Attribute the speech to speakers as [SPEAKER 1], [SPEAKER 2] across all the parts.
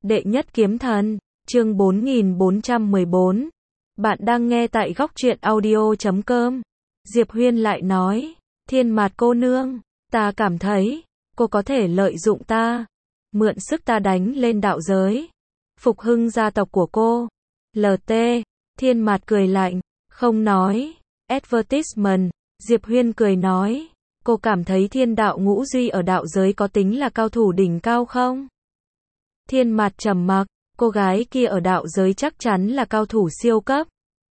[SPEAKER 1] Đệ nhất kiếm thần, chương 4414. Bạn đang nghe tại góc truyện audio.com. Diệp Huyên lại nói, Thiên Mạt cô nương, ta cảm thấy, cô có thể lợi dụng ta, mượn sức ta đánh lên đạo giới, phục hưng gia tộc của cô. LT, Thiên Mạt cười lạnh, không nói, advertisement. Diệp Huyên cười nói, cô cảm thấy Thiên Đạo Ngũ Duy ở đạo giới có tính là cao thủ đỉnh cao không? Thiên Mạt trầm mặc, cô gái kia ở đạo giới chắc chắn là cao thủ siêu cấp.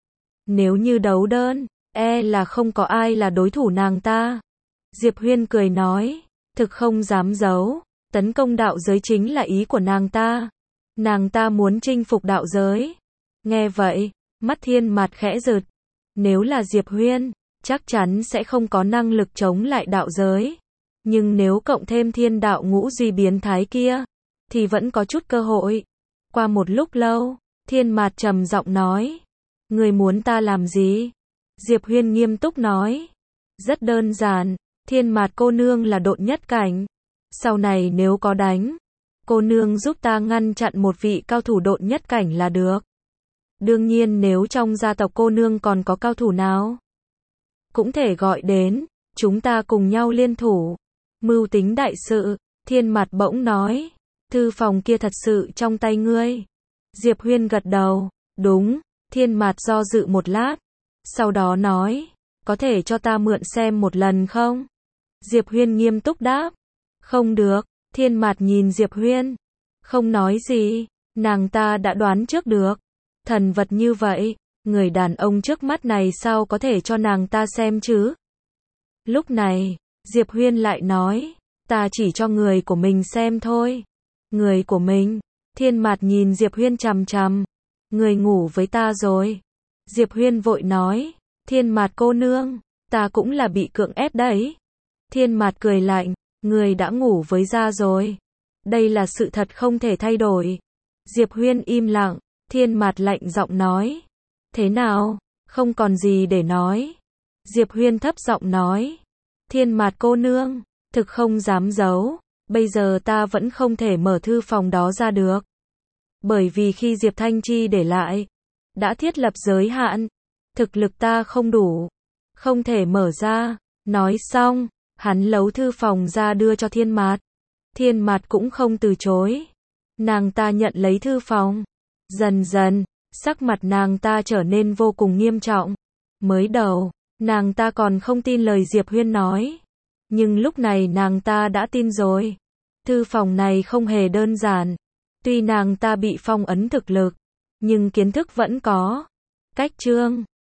[SPEAKER 1] Nếu như đấu đơn, là không có ai là đối thủ nàng ta. Diệp Huyên cười nói, thực không dám giấu, tấn công đạo giới chính là ý của nàng ta. Nàng ta muốn chinh phục đạo giới. Nghe vậy, mắt Thiên Mạt khẽ giật. Nếu là Diệp Huyên, chắc chắn sẽ không có năng lực chống lại đạo giới. Nhưng nếu cộng thêm Thiên Đạo Ngũ Duy biến thái kia, thì vẫn có chút cơ hội. Qua một lúc lâu, Thiên Mạt trầm giọng nói, người muốn ta làm gì? Diệp Huyên nghiêm túc nói, rất đơn giản, Thiên Mạt cô nương là độn nhất cảnh. Sau này nếu có đánh, cô nương giúp ta ngăn chặn một vị cao thủ độn nhất cảnh là được. Đương nhiên nếu trong gia tộc cô nương còn có cao thủ nào, cũng thể gọi đến, chúng ta cùng nhau liên thủ, mưu tính đại sự. Thiên Mạt bỗng nói, thư phòng kia thật sự trong tay ngươi? Diệp Huyên gật đầu, đúng. Thiên Mạt do dự một lát, sau đó nói, có thể cho ta mượn xem một lần không? Diệp Huyên nghiêm túc đáp, không được. Thiên Mạt nhìn Diệp Huyên, không nói gì, nàng ta đã đoán trước được. Thần vật như vậy, người đàn ông trước mắt này sao có thể cho nàng ta xem chứ? Lúc này, Diệp Huyên lại nói, ta chỉ cho người của mình xem thôi. Người của mình? Thiên Mạt nhìn Diệp Huyên chằm chằm. Người ngủ với ta rồi? Diệp Huyên vội nói, Thiên Mạt cô nương, ta cũng là bị cưỡng ép đấy. Thiên Mạt cười lạnh, người đã ngủ với gia rồi. Đây là sự thật không thể thay đổi. Diệp Huyên im lặng. Thiên Mạt lạnh giọng nói, thế nào, không còn gì để nói. Diệp Huyên thấp giọng nói, Thiên Mạt cô nương, thực không dám giấu, bây giờ ta vẫn không thể mở thư phòng đó ra được. Bởi vì khi Diệp Thanh Chi để lại, đã thiết lập giới hạn, thực lực ta không đủ, không thể mở ra. Nói xong, hắn lấu thư phòng ra đưa cho Thiên Mạt. Thiên Mạt cũng không từ chối. Nàng ta nhận lấy thư phòng. Dần dần, sắc mặt nàng ta trở nên vô cùng nghiêm trọng. Mới đầu, nàng ta còn không tin lời Diệp Huyên nói. Nhưng lúc này nàng ta đã tin rồi. Thư phòng này không hề đơn giản. Tuy nàng ta bị phong ấn thực lực, nhưng kiến thức vẫn có. Cách chương